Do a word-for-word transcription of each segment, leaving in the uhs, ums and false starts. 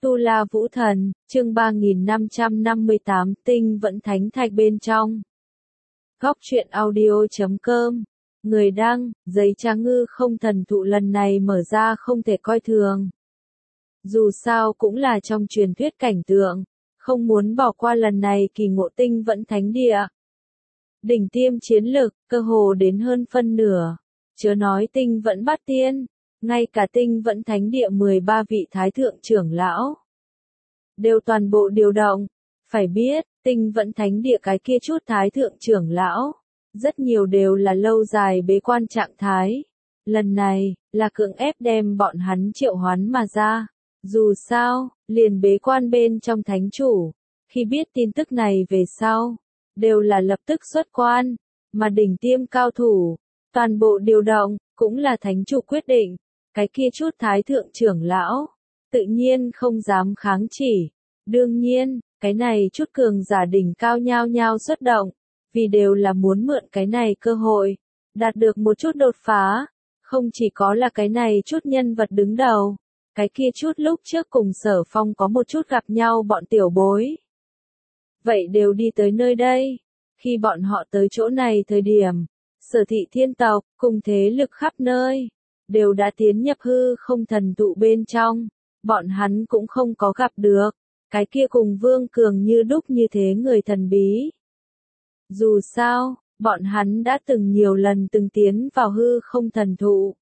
Tu La Vũ Thần, chương ba nghìn năm trăm năm mươi tám, Tinh Vẫn Thánh Thạch bên trong. Góc truyện audio chấm com. Người đăng, giấy trắng ngư không thần thụ lần này mở ra không thể coi thường. Dù sao cũng là trong truyền thuyết cảnh tượng, không muốn bỏ qua lần này kỳ ngộ Tinh Vẫn Thánh Địa. Đỉnh tiêm chiến lực, cơ hồ đến hơn phân nửa. Chớ nói Tinh Vẫn Bát Tiên, ngay cả Tinh Vẫn Thánh Địa mười ba vị thái thượng trưởng lão đều toàn bộ điều động. Phải biết, Tinh Vẫn Thánh Địa cái kia chút thái thượng trưởng lão, rất nhiều đều là lâu dài bế quan trạng thái. Lần này, là cưỡng ép đem bọn hắn triệu hoán mà ra. Dù sao, liền bế quan bên trong thánh chủ, khi biết tin tức này về sau, đều là lập tức xuất quan, mà đỉnh tiêm cao thủ, toàn bộ điều động, cũng là thánh chủ quyết định. Cái kia chút thái thượng trưởng lão, tự nhiên không dám kháng chỉ. Đương nhiên, cái này chút cường giả đỉnh cao nhao nhao xuất động, vì đều là muốn mượn cái này cơ hội, đạt được một chút đột phá. Không chỉ có là cái này chút nhân vật đứng đầu, cái kia chút lúc trước cùng Sở Phong có một chút gặp nhau bọn tiểu bối. Vậy đều đi tới nơi đây. Khi bọn họ tới chỗ này thời điểm, Sở thị thiên tộc, cùng thế lực khắp nơi, đều đã tiến nhập hư không thần tụ bên trong. Bọn hắn cũng không có gặp được cái kia cùng Vương Cường như đúc như thế người thần bí. Dù sao, bọn hắn đã từng nhiều lần từng tiến vào hư không thần thụ,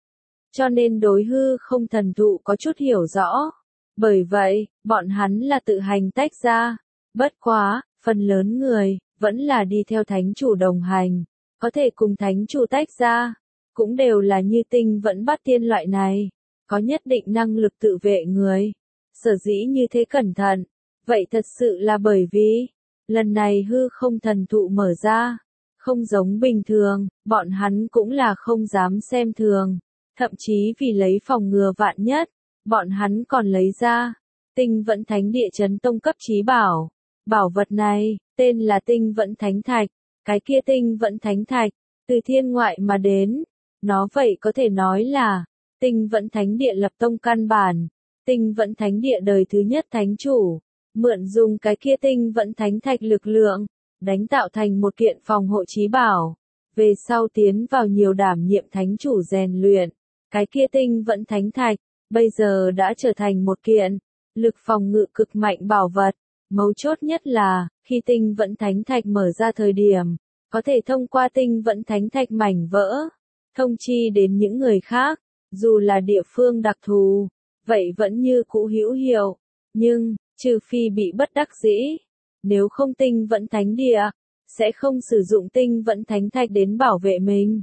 cho nên đối hư không thần thụ có chút hiểu rõ. Bởi vậy, bọn hắn là tự hành tách ra. Bất quá, phần lớn người, vẫn là đi theo thánh chủ đồng hành, có thể cùng thánh chủ tách ra, cũng đều là như Tinh Vẫn Bát Tiên loại này, có nhất định năng lực tự vệ người. Sở dĩ như thế cẩn thận, vậy thật sự là bởi vì, lần này hư không thần thụ mở ra, không giống bình thường, bọn hắn cũng là không dám xem thường, thậm chí vì lấy phòng ngừa vạn nhất, bọn hắn còn lấy ra Tinh Vẫn Thánh Địa chấn tông cấp chí bảo. Bảo vật này, tên là Tinh Vẫn Thánh Thạch, cái kia Tinh Vẫn Thánh Thạch, từ thiên ngoại mà đến, nó vậy có thể nói là, Tinh Vẫn Thánh Địa lập tông căn bản. Tinh Vẫn Thánh Địa đời thứ nhất thánh chủ, mượn dùng cái kia Tinh Vẫn Thánh Thạch lực lượng, đánh tạo thành một kiện phòng hộ chí bảo. Về sau tiến vào nhiều đảm nhiệm thánh chủ rèn luyện, cái kia Tinh Vẫn Thánh Thạch, bây giờ đã trở thành một kiện, lực phòng ngự cực mạnh bảo vật. Mấu chốt nhất là, khi Tinh Vẫn Thánh Thạch mở ra thời điểm, có thể thông qua Tinh Vẫn Thánh Thạch mảnh vỡ, thông chi đến những người khác, dù là địa phương đặc thù. Vậy vẫn như cũ hữu hiệu, nhưng, trừ phi bị bất đắc dĩ, nếu không Tinh Vẫn Thánh Địa, sẽ không sử dụng Tinh Vẫn Thánh Thạch đến bảo vệ mình.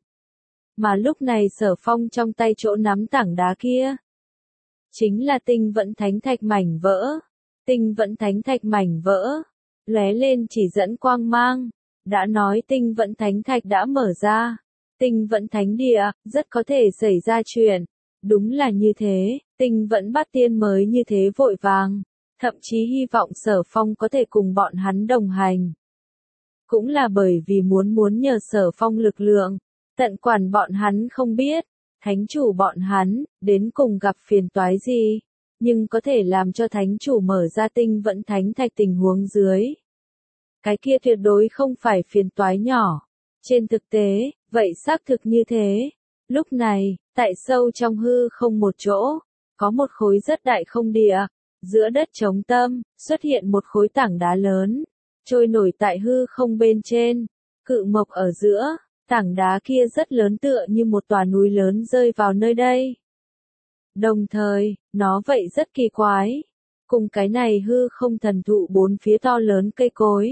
Mà lúc này Sở Phong trong tay chỗ nắm tảng đá kia, chính là Tinh Vẫn Thánh Thạch mảnh vỡ. Tinh Vẫn Thánh Thạch mảnh vỡ, lóe lên chỉ dẫn quang mang, đã nói Tinh Vẫn Thánh Thạch đã mở ra. Tinh Vẫn Thánh Địa, rất có thể xảy ra chuyện. Đúng là như thế, Tinh Vẫn Bát Tiên mới như thế vội vàng, thậm chí hy vọng Sở Phong có thể cùng bọn hắn đồng hành. Cũng là bởi vì muốn muốn nhờ Sở Phong lực lượng, tận quản bọn hắn không biết, thánh chủ bọn hắn, đến cùng gặp phiền toái gì, nhưng có thể làm cho thánh chủ mở ra Tinh Vẫn Thánh Thạch tình huống dưới. Cái kia tuyệt đối không phải phiền toái nhỏ. Trên thực tế, vậy xác thực như thế. Lúc này, tại sâu trong hư không một chỗ, có một khối rất đại không địa, giữa đất trống tâm, xuất hiện một khối tảng đá lớn, trôi nổi tại hư không bên trên, cự mộc ở giữa, tảng đá kia rất lớn tựa như một tòa núi lớn rơi vào nơi đây. Đồng thời, nó vậy rất kỳ quái, cùng cái này hư không thần thụ bốn phía to lớn cây cối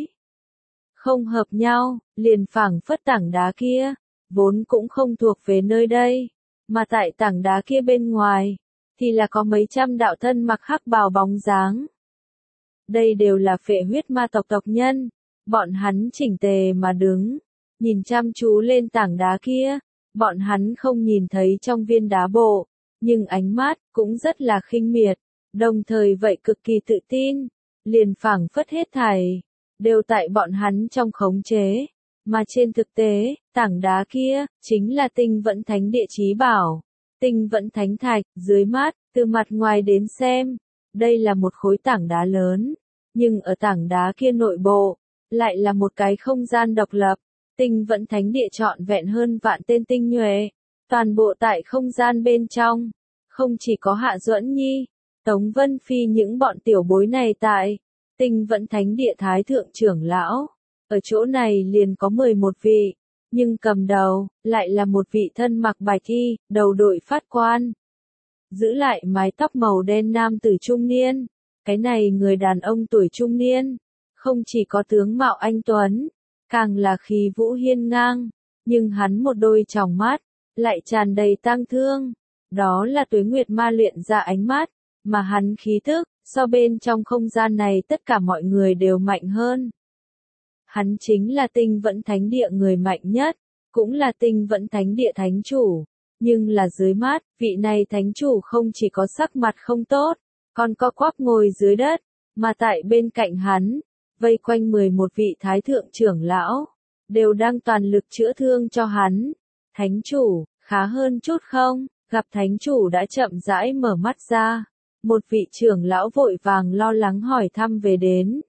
không hợp nhau, liền phảng phất tảng đá kia, vốn cũng không thuộc về nơi đây, mà tại tảng đá kia bên ngoài, thì là có mấy trăm đạo thân mặc hắc bào bóng dáng. Đây đều là phệ huyết ma tộc tộc nhân, bọn hắn chỉnh tề mà đứng, nhìn chăm chú lên tảng đá kia, bọn hắn không nhìn thấy trong viên đá bộ, nhưng ánh mắt cũng rất là khinh miệt, đồng thời vậy cực kỳ tự tin, liền phảng phất hết thảy đều tại bọn hắn trong khống chế, mà trên thực tế, tảng đá kia chính là Tinh Vẫn Thánh Địa chí bảo, Tinh Vẫn Thánh Thạch. Dưới mắt, từ mặt ngoài đến xem, Đây là một khối tảng đá lớn, nhưng ở tảng đá kia nội bộ, lại là một cái không gian độc lập. Tinh Vẫn Thánh Địa trọn vẹn hơn vạn tên tinh nhuệ, toàn bộ tại không gian bên trong. Không chỉ có Hạ Duẫn Nhi, Tống Vân Phi những bọn tiểu bối này tại Tinh Vẫn Thánh Địa Thái Thượng trưởng lão. Ở chỗ này liền có mười một vị, nhưng cầm đầu, lại là một vị thân mặc bạch y, đầu đội phát quan. Giữ lại mái tóc màu đen nam tử trung niên. Cái này người đàn ông tuổi trung niên, không chỉ có tướng mạo anh tuấn, càng là khí vũ hiên ngang, nhưng hắn một đôi tròng mắt, lại tràn đầy tang thương. Đó là Tuế Nguyệt Ma luyện ra ánh mắt, mà hắn khí thức, so bên trong không gian này tất cả mọi người đều mạnh hơn. Hắn chính là Tinh Vẫn Thánh Địa người mạnh nhất, cũng là Tinh Vẫn Thánh Địa thánh chủ. Nhưng là dưới mắt, vị này thánh chủ không chỉ có sắc mặt không tốt, còn co quắp ngồi dưới đất, mà tại bên cạnh hắn, vây quanh mười một vị thái thượng trưởng lão, đều đang toàn lực chữa thương cho hắn. Thánh chủ, khá hơn chút không? Gặp thánh chủ đã chậm rãi mở mắt ra, một vị trưởng lão vội vàng lo lắng hỏi thăm về đến.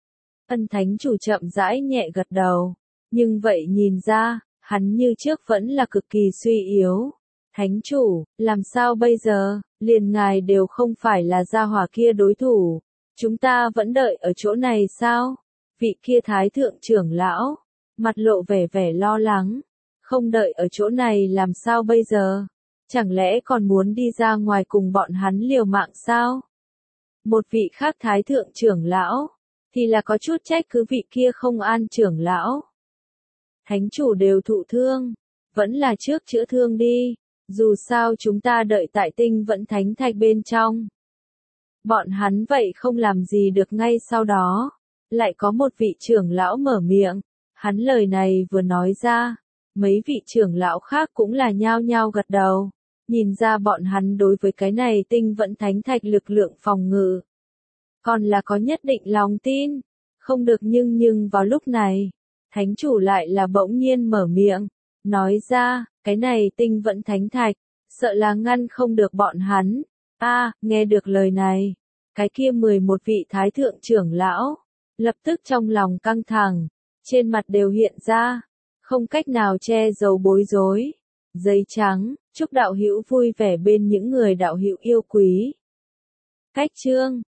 Ân thánh chủ chậm rãi nhẹ gật đầu, nhưng vậy nhìn ra, hắn như trước vẫn là cực kỳ suy yếu. Thánh chủ, làm sao bây giờ, liền ngài đều không phải là gia hỏa kia đối thủ, chúng ta vẫn đợi ở chỗ này sao? Vị kia thái thượng trưởng lão, mặt lộ vẻ vẻ lo lắng, không đợi ở chỗ này làm sao bây giờ? Chẳng lẽ còn muốn đi ra ngoài cùng bọn hắn liều mạng sao? Một vị khác thái thượng trưởng lão, thì là có chút trách cứ vị kia không an trưởng lão. Thánh chủ đều thụ thương, vẫn là trước chữa thương đi, dù sao chúng ta đợi tại Tinh Vẫn Thánh Thạch bên trong. Bọn hắn vậy không làm gì được ngay sau đó, lại có một vị trưởng lão mở miệng, hắn lời này vừa nói ra, mấy vị trưởng lão khác cũng là nhao nhao gật đầu, nhìn ra bọn hắn đối với cái này Tinh Vẫn Thánh Thạch lực lượng phòng ngự, còn là có nhất định lòng tin, không được nhưng nhưng vào lúc này, thánh chủ lại là bỗng nhiên mở miệng, nói ra, cái này Tinh Vẫn Thánh Thạch, sợ là ngăn không được bọn hắn. A, à, nghe được lời này, cái kia mười một vị thái thượng trưởng lão, lập tức trong lòng căng thẳng, trên mặt đều hiện ra, không cách nào che giấu bối rối. Giấy trắng, chúc đạo hữu vui vẻ bên những người đạo hữu yêu quý. Cách chương